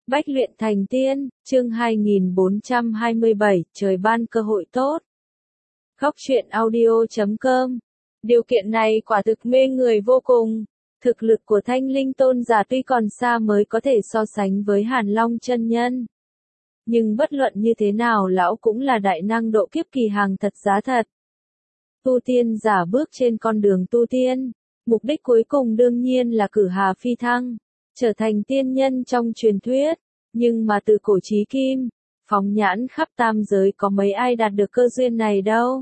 Bách luyện thành tiên, chương 2427, trời ban cơ hội tốt. Góc truyện audio.com. Điều kiện này quả thực mê người vô cùng. Thực lực của Thanh Linh tôn giả tuy còn xa mới có thể so sánh với Hàn Long chân nhân. Nhưng bất luận như thế nào lão cũng là đại năng độ kiếp kỳ hàng thật giá thật. Tu tiên giả bước trên con đường tu tiên, mục đích cuối cùng đương nhiên là cử hà phi thăng, trở thành tiên nhân trong truyền thuyết. Nhưng mà từ cổ chí kim, phóng nhãn khắp tam giới có mấy ai đạt được cơ duyên này đâu.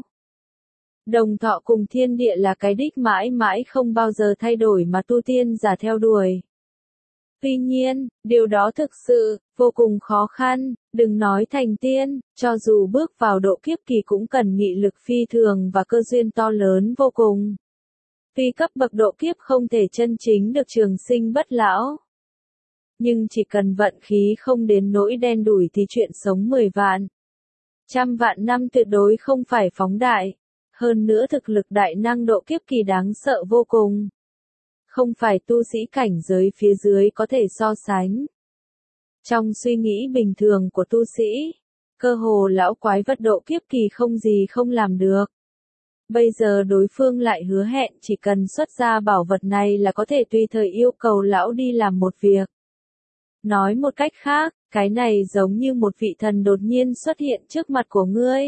Đồng thọ cùng thiên địa là cái đích mãi mãi không bao giờ thay đổi mà tu tiên giả theo đuổi. Tuy nhiên, điều đó thực sự vô cùng khó khăn, đừng nói thành tiên, cho dù bước vào độ kiếp kỳ cũng cần nghị lực phi thường và cơ duyên to lớn vô cùng. Tuy cấp bậc độ kiếp không thể chân chính được trường sinh bất lão, nhưng chỉ cần vận khí không đến nỗi đen đủi thì chuyện sống 10 vạn, 100 vạn năm tuyệt đối không phải phóng đại. Hơn nữa thực lực đại năng độ kiếp kỳ đáng sợ vô cùng. Không phải tu sĩ cảnh giới phía dưới có thể so sánh. Trong suy nghĩ bình thường của tu sĩ, cơ hồ lão quái vật độ kiếp kỳ không gì không làm được. Bây giờ đối phương lại hứa hẹn chỉ cần xuất ra bảo vật này là có thể tùy thời yêu cầu lão đi làm một việc. Nói một cách khác, cái này giống như một vị thần đột nhiên xuất hiện trước mặt của ngươi.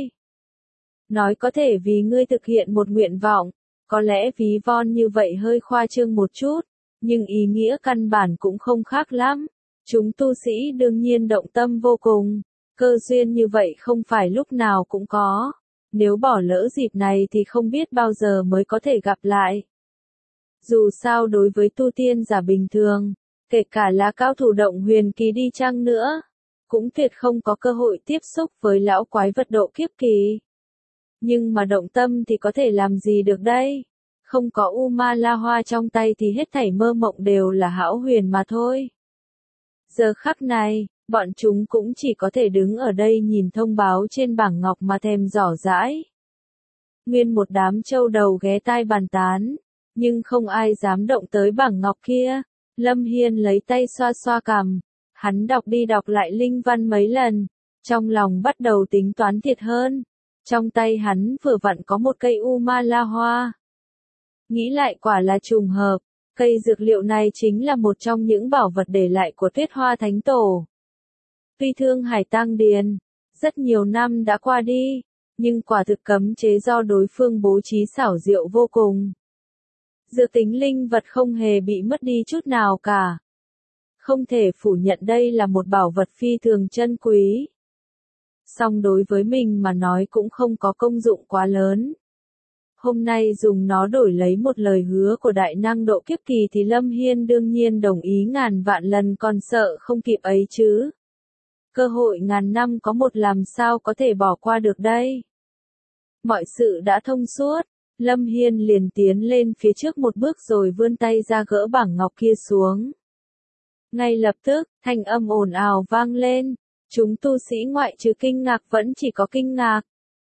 Nói có thể vì ngươi thực hiện một nguyện vọng, có lẽ ví von như vậy hơi khoa trương một chút, nhưng ý nghĩa căn bản cũng không khác lắm. Chúng tu sĩ đương nhiên động tâm vô cùng, cơ duyên như vậy không phải lúc nào cũng có. Nếu bỏ lỡ dịp này thì không biết bao giờ mới có thể gặp lại. Dù sao đối với tu tiên giả bình thường, kể cả là cao thủ động huyền kỳ đi chăng nữa, cũng tuyệt không có cơ hội tiếp xúc với lão quái vật độ kiếp kỳ. Nhưng mà động tâm thì có thể làm gì được đây? Không có U Ma La Hoa trong tay thì hết thảy mơ mộng đều là hão huyền mà thôi. Giờ khắc này, bọn chúng cũng chỉ có thể đứng ở đây nhìn thông báo trên bảng ngọc mà thèm giỏ dãi. Nguyên một đám trâu đầu ghé tai bàn tán, nhưng không ai dám động tới bảng ngọc kia. Lâm Hiên lấy tay xoa xoa cằm, hắn đọc đi đọc lại linh văn mấy lần, trong lòng bắt đầu tính toán thiệt hơn. Trong tay hắn vừa vặn có một cây U Ma La Hoa. Nghĩ lại quả là trùng hợp, cây dược liệu này chính là một trong những bảo vật để lại của Tuyết Hoa Thánh Tổ. Tuy Thương Hải Tang Điền, rất nhiều năm đã qua đi, nhưng quả thực cấm chế do đối phương bố trí xảo diệu vô cùng. Dược tính linh vật không hề bị mất đi chút nào cả. Không thể phủ nhận đây là một bảo vật phi thường chân quý. Song đối với mình mà nói cũng không có công dụng quá lớn. Hôm nay dùng nó đổi lấy một lời hứa của đại năng độ kiếp kỳ thì Lâm Hiên đương nhiên đồng ý ngàn vạn lần còn sợ không kịp ấy chứ. Cơ hội ngàn năm có một làm sao có thể bỏ qua được đây. Mọi sự đã thông suốt, Lâm Hiên liền tiến lên phía trước một bước rồi vươn tay ra gỡ bảng ngọc kia xuống. Ngay lập tức, thanh âm ồn ào vang lên. Chúng tu sĩ ngoại trừ kinh ngạc vẫn chỉ có kinh ngạc.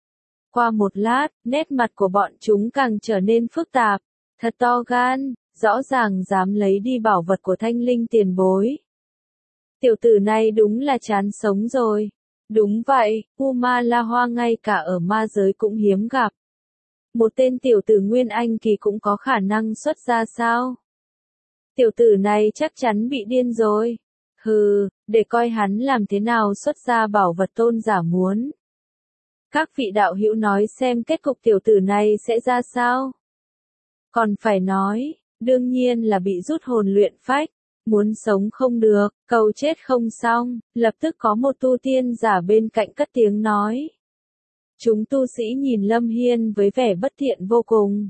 Qua một lát, nét mặt của bọn chúng càng trở nên phức tạp. Thật to gan, rõ ràng dám lấy đi bảo vật của Thanh Linh tiền bối. Tiểu tử này đúng là chán sống rồi. Đúng vậy, U Ma La Hoa ngay cả ở ma giới cũng hiếm gặp. Một tên tiểu tử Nguyên Anh kỳ cũng có khả năng xuất ra sao? Tiểu tử này chắc chắn bị điên rồi. Hừ, để coi hắn làm thế nào xuất ra bảo vật tôn giả muốn. Các vị đạo hữu nói xem kết cục tiểu tử này sẽ ra sao? Còn phải nói, đương nhiên là bị rút hồn luyện phách, muốn sống không được, cầu chết không xong, lập tức có một tu tiên giả bên cạnh cất tiếng nói. Chúng tu sĩ nhìn Lâm Hiên với vẻ bất thiện vô cùng.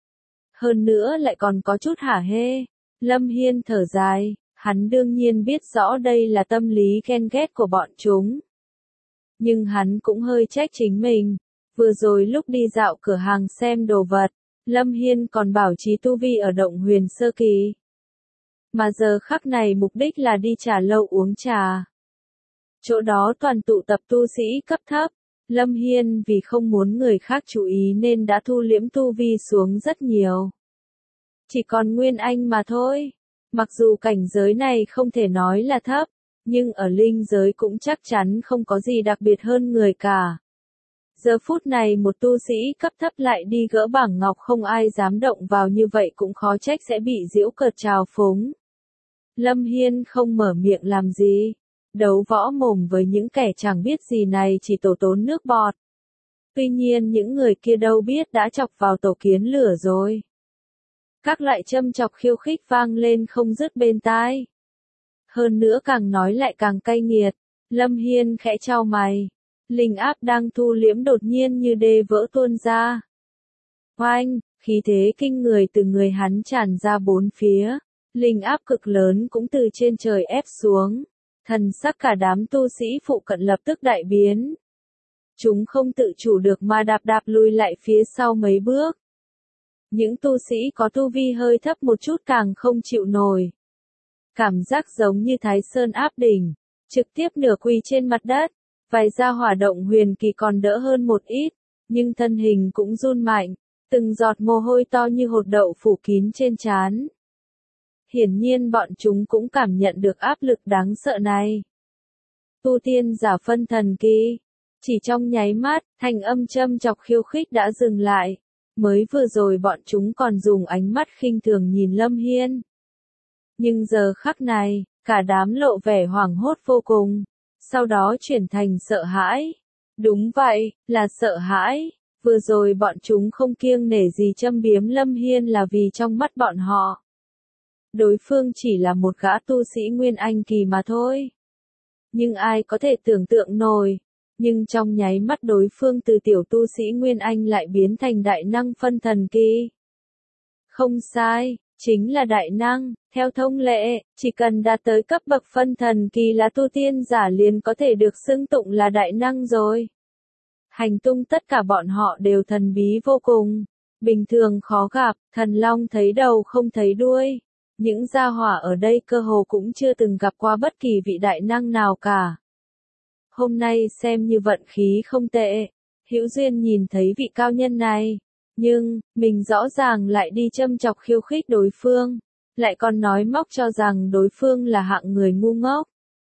Hơn nữa lại còn có chút hả hê, Lâm Hiên thở dài. Hắn đương nhiên biết rõ đây là tâm lý ghen ghét của bọn chúng. Nhưng hắn cũng hơi trách chính mình. Vừa rồi lúc đi dạo cửa hàng xem đồ vật, Lâm Hiên còn bảo trì tu vi ở động huyền sơ kỳ. Mà giờ khắc này mục đích là đi trà lâu uống trà. Chỗ đó toàn tụ tập tu sĩ cấp thấp. Lâm Hiên vì không muốn người khác chú ý nên đã thu liễm tu vi xuống rất nhiều. Chỉ còn Nguyên Anh mà thôi. Mặc dù cảnh giới này không thể nói là thấp, Nhưng ở linh giới cũng chắc chắn không có gì đặc biệt hơn người cả. Giờ phút này một tu sĩ cấp thấp lại đi gỡ bảng ngọc không ai dám động vào như vậy cũng khó trách sẽ bị giễu cợt trào phúng. Lâm Hiên không mở miệng làm gì. Đấu võ mồm với những kẻ chẳng biết gì này chỉ tổ tốn nước bọt. Tuy nhiên những người kia đâu biết đã chọc vào tổ kiến lửa rồi. Các loại châm chọc khiêu khích vang lên không dứt bên tai. Hơn nữa càng nói lại càng cay nghiệt. Lâm Hiên khẽ chau mày. Linh áp đang thu liễm đột nhiên như đê vỡ tuôn ra. Oanh, khí thế kinh người từ người hắn tràn ra bốn phía. Linh áp cực lớn cũng từ trên trời ép xuống. Thần sắc cả đám tu sĩ phụ cận lập tức đại biến. Chúng không tự chủ được mà đạp đạp lùi lại phía sau mấy bước. Những tu sĩ có tu vi hơi thấp một chút càng không chịu nổi. Cảm giác giống như Thái Sơn áp đỉnh, trực tiếp nửa quỳ trên mặt đất. Vài gia hỏa động huyền kỳ còn đỡ hơn một ít, nhưng thân hình cũng run mạnh, từng giọt mồ hôi to như hột đậu phủ kín trên trán. Hiển nhiên bọn chúng cũng cảm nhận được áp lực đáng sợ này. Tu tiên giả phân thần kỳ. Chỉ trong nháy mắt, thanh âm châm chọc khiêu khích đã dừng lại. Mới vừa rồi bọn chúng còn dùng ánh mắt khinh thường nhìn Lâm Hiên. Nhưng giờ khắc này, cả đám lộ vẻ hoảng hốt vô cùng. Sau đó chuyển thành sợ hãi. Đúng vậy, là sợ hãi. Vừa rồi bọn chúng không kiêng nể gì châm biếm Lâm Hiên là vì trong mắt bọn họ. Đối phương chỉ là một gã tu sĩ Nguyên Anh kỳ mà thôi. Nhưng ai có thể tưởng tượng nổi. Nhưng trong nháy mắt đối phương từ tiểu tu sĩ Nguyên Anh lại biến thành đại năng phân thần kỳ. Không sai, chính là đại năng. Theo thông lệ, chỉ cần đạt tới cấp bậc phân thần kỳ là tu tiên giả liền có thể được xưng tụng là đại năng rồi. Hành tung tất cả bọn họ đều thần bí vô cùng. Bình thường khó gặp, thần long thấy đầu không thấy đuôi. Những gia hỏa ở đây cơ hồ cũng chưa từng gặp qua bất kỳ vị đại năng nào cả. Hôm nay xem như vận khí không tệ. Hữu duyên nhìn thấy vị cao nhân này. Nhưng, mình rõ ràng lại đi châm chọc khiêu khích đối phương. Lại còn nói móc cho rằng đối phương là hạng người ngu ngốc.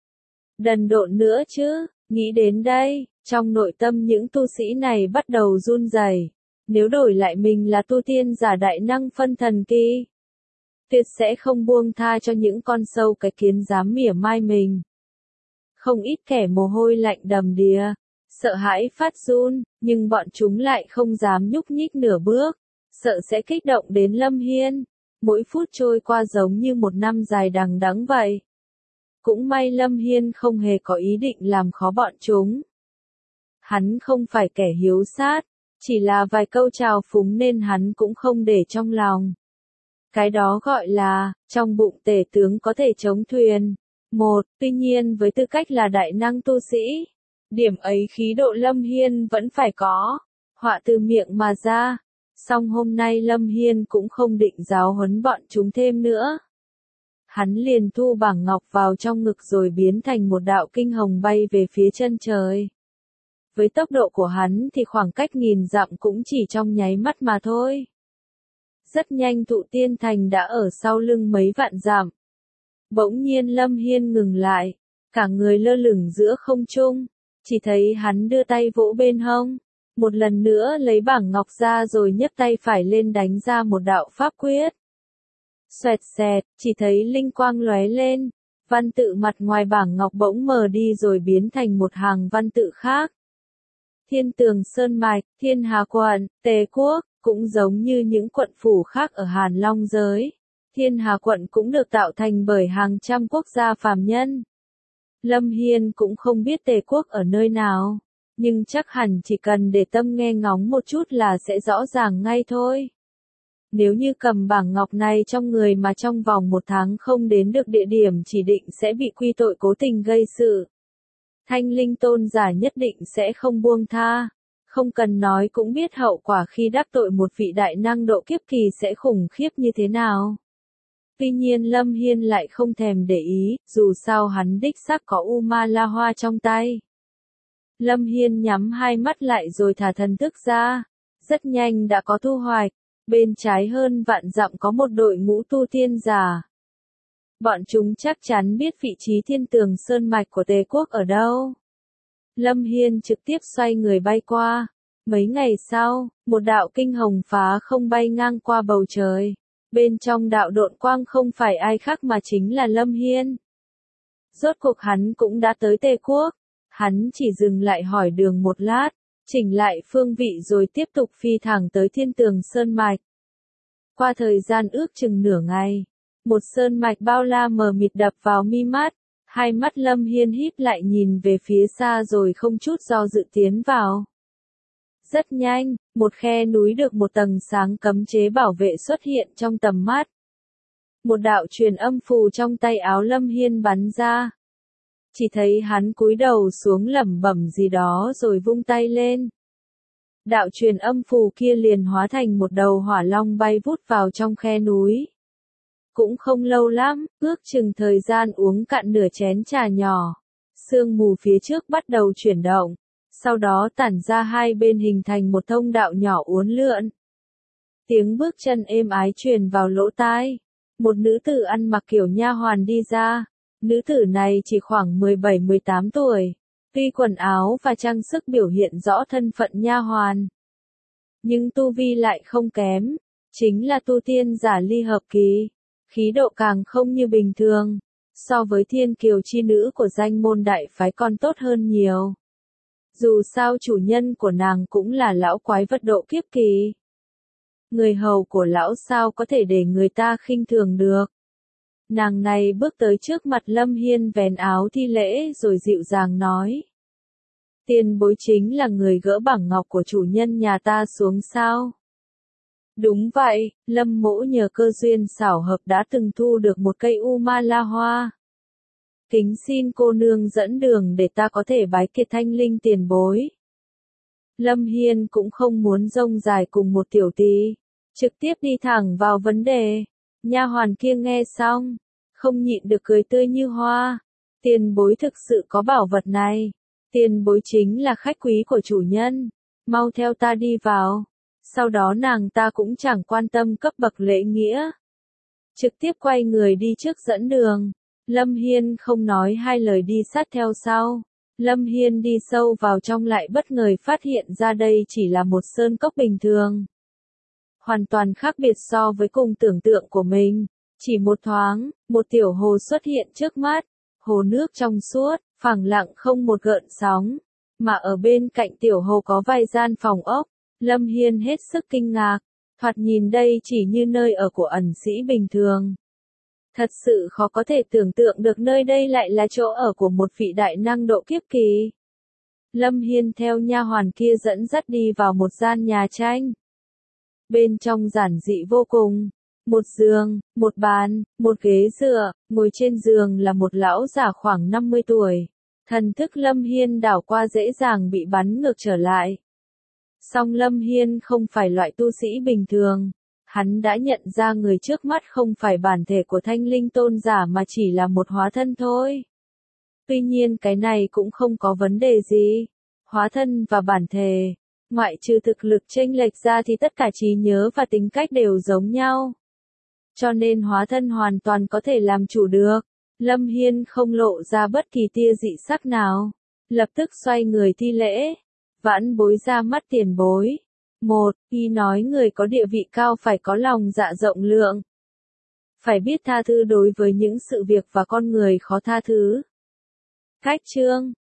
Đần độn nữa chứ, nghĩ đến đây, trong nội tâm những tu sĩ này bắt đầu run rẩy. Nếu đổi lại mình là tu tiên giả đại năng phân thần kỳ, tuyệt sẽ không buông tha cho những con sâu cái kiến dám mỉa mai mình. Không ít kẻ mồ hôi lạnh đầm đìa, sợ hãi phát run, nhưng bọn chúng lại không dám nhúc nhích nửa bước, sợ sẽ kích động đến Lâm Hiên. Mỗi phút trôi qua giống như một năm dài đằng đẵng vậy. Cũng may Lâm Hiên không hề có ý định làm khó bọn chúng. Hắn không phải kẻ hiếu sát, chỉ là vài câu chào phúng nên hắn cũng không để trong lòng. Cái đó gọi là, trong bụng tể tướng có thể chống thuyền. Tuy nhiên với tư cách là đại năng tu sĩ, điểm ấy khí độ Lâm Hiên vẫn phải có. Họa từ miệng mà ra. Song hôm nay Lâm Hiên cũng không định giáo huấn bọn chúng thêm nữa. Hắn liền thu bảng ngọc vào trong ngực rồi biến thành một đạo kinh hồng bay về phía chân trời. Với tốc độ của hắn thì khoảng cách nghìn dặm cũng chỉ trong nháy mắt mà thôi. Rất nhanh Thụ Tiên Thành đã ở sau lưng mấy vạn dặm. Bỗng nhiên Lâm Hiên ngừng lại, cả người lơ lửng giữa không trung, chỉ thấy hắn đưa tay vỗ bên hông. Một lần nữa lấy bảng ngọc ra rồi nhấc tay phải lên đánh ra một đạo pháp quyết. Xoẹt xẹt, chỉ thấy linh quang lóe lên, văn tự mặt ngoài bảng ngọc bỗng mờ đi rồi biến thành một hàng văn tự khác. Thiên Tường Sơn Mạch, Thiên Hà Quận, Tề Quốc, cũng giống như những quận phủ khác ở Hàn Long giới. Thiên Hà Quận cũng được tạo thành bởi hàng trăm quốc gia phàm nhân. Lâm Hiên cũng không biết Tề Quốc ở nơi nào. Nhưng chắc hẳn chỉ cần để tâm nghe ngóng một chút là sẽ rõ ràng ngay thôi. Nếu như cầm bảng ngọc này trong người mà trong vòng 1 tháng không đến được địa điểm chỉ định sẽ bị quy tội cố tình gây sự. Thanh Linh tôn giả nhất định sẽ không buông tha. Không cần nói cũng biết hậu quả khi đắc tội một vị đại năng độ kiếp kỳ sẽ khủng khiếp như thế nào. Tuy nhiên Lâm Hiên lại không thèm để ý, dù sao hắn đích xác có U-ma La Hoa trong tay. Lâm Hiên nhắm hai mắt lại rồi thả thần thức ra. Rất nhanh đã có thu hoạch. Bên trái hơn vạn dặm có một đội ngũ tu tiên giả. Bọn chúng chắc chắn biết vị trí thiên tường sơn mạch của Tề quốc ở đâu. Lâm Hiên trực tiếp xoay người bay qua. Mấy ngày sau, một đạo kinh hồng phá không bay ngang qua bầu trời. Bên trong đạo độn quang không phải ai khác mà chính là Lâm Hiên. Rốt cuộc hắn cũng đã tới Tề quốc. Hắn chỉ dừng lại hỏi đường một lát, chỉnh lại phương vị rồi tiếp tục phi thẳng tới thiên tường sơn mạch. Qua thời gian ước chừng nửa ngày, một sơn mạch bao la mờ mịt đập vào mi mắt. Hai mắt Lâm Hiên híp lại nhìn về phía xa rồi không chút do dự tiến vào. Rất nhanh, một khe núi được một tầng sáng cấm chế bảo vệ xuất hiện trong tầm mắt. Một đạo truyền âm phù trong tay áo Lâm Hiên bắn ra. Chỉ thấy hắn cúi đầu xuống lẩm bẩm gì đó rồi vung tay lên. Đạo truyền âm phù kia liền hóa thành một đầu hỏa long bay vút vào trong khe núi. Cũng không lâu lắm, ước chừng thời gian uống cạn nửa chén trà nhỏ. Sương mù phía trước bắt đầu chuyển động, sau đó tản ra hai bên hình thành một thông đạo nhỏ uốn lượn. Tiếng bước chân êm ái truyền vào lỗ tai. Một nữ tử ăn mặc kiểu nha hoàn đi ra. Nữ tử này chỉ khoảng 17-18 tuổi. Tuy quần áo và trang sức biểu hiện rõ thân phận nha hoàn, nhưng tu vi lại không kém. Chính là tu tiên giả ly hợp kỳ. Khí độ càng không như bình thường. So với thiên kiều chi nữ của danh môn đại phái còn tốt hơn nhiều. Dù sao chủ nhân của nàng cũng là lão quái vật độ kiếp kỳ. Người hầu của lão sao có thể để người ta khinh thường được. Nàng này bước tới trước mặt Lâm Hiên vén áo thi lễ rồi dịu dàng nói. Tiền bối chính là người gỡ bảng ngọc của chủ nhân nhà ta xuống sao? Đúng vậy, Lâm mỗ nhờ cơ duyên xảo hợp đã từng thu được một cây U Ma La Hoa. Kính xin cô nương dẫn đường để ta có thể bái kiệt thanh linh tiền bối. Lâm Hiên cũng không muốn rông dài cùng một tiểu tỷ, trực tiếp đi thẳng vào vấn đề. Nha hoàn kia nghe xong, không nhịn được cười tươi như hoa. Tiền bối thực sự có bảo vật này. Tiền bối chính là khách quý của chủ nhân. Mau theo ta đi vào. Sau đó nàng ta cũng chẳng quan tâm cấp bậc lễ nghĩa. Trực tiếp quay người đi trước dẫn đường. Lâm Hiên không nói hai lời đi sát theo sau. Lâm Hiên đi sâu vào trong lại bất ngờ phát hiện ra đây chỉ là một sơn cốc bình thường. Hoàn toàn khác biệt so với cùng tưởng tượng của mình. Chỉ một thoáng, một tiểu hồ xuất hiện trước mắt. Hồ nước trong suốt, phẳng lặng không một gợn sóng. Mà ở bên cạnh tiểu hồ có vài gian phòng ốc. Lâm Hiên hết sức kinh ngạc. Thoạt nhìn đây chỉ như nơi ở của ẩn sĩ bình thường. Thật sự khó có thể tưởng tượng được nơi đây lại là chỗ ở của một vị đại năng độ kiếp kỳ. Lâm Hiên theo nha hoàn kia dẫn dắt đi vào một gian nhà tranh. Bên trong giản dị vô cùng. Một giường, một bàn, một ghế dựa, ngồi trên giường là một lão già khoảng 50 tuổi. Thần thức Lâm Hiên đảo qua dễ dàng bị bắn ngược trở lại. Song Lâm Hiên không phải loại tu sĩ bình thường. Hắn đã nhận ra người trước mắt không phải bản thể của Thanh Linh tôn giả mà chỉ là một hóa thân thôi. Tuy nhiên cái này cũng không có vấn đề gì. Hóa thân và bản thể, ngoại trừ thực lực chênh lệch ra thì tất cả trí nhớ và tính cách đều giống nhau. Cho nên hóa thân hoàn toàn có thể làm chủ được. Lâm Hiên không lộ ra bất kỳ tia dị sắc nào. Lập tức xoay người thi lễ. Vãn bối ra mắt tiền bối. Y nói người có địa vị cao phải có lòng dạ rộng lượng. Phải biết tha thứ đối với những sự việc và con người khó tha thứ. Cách chương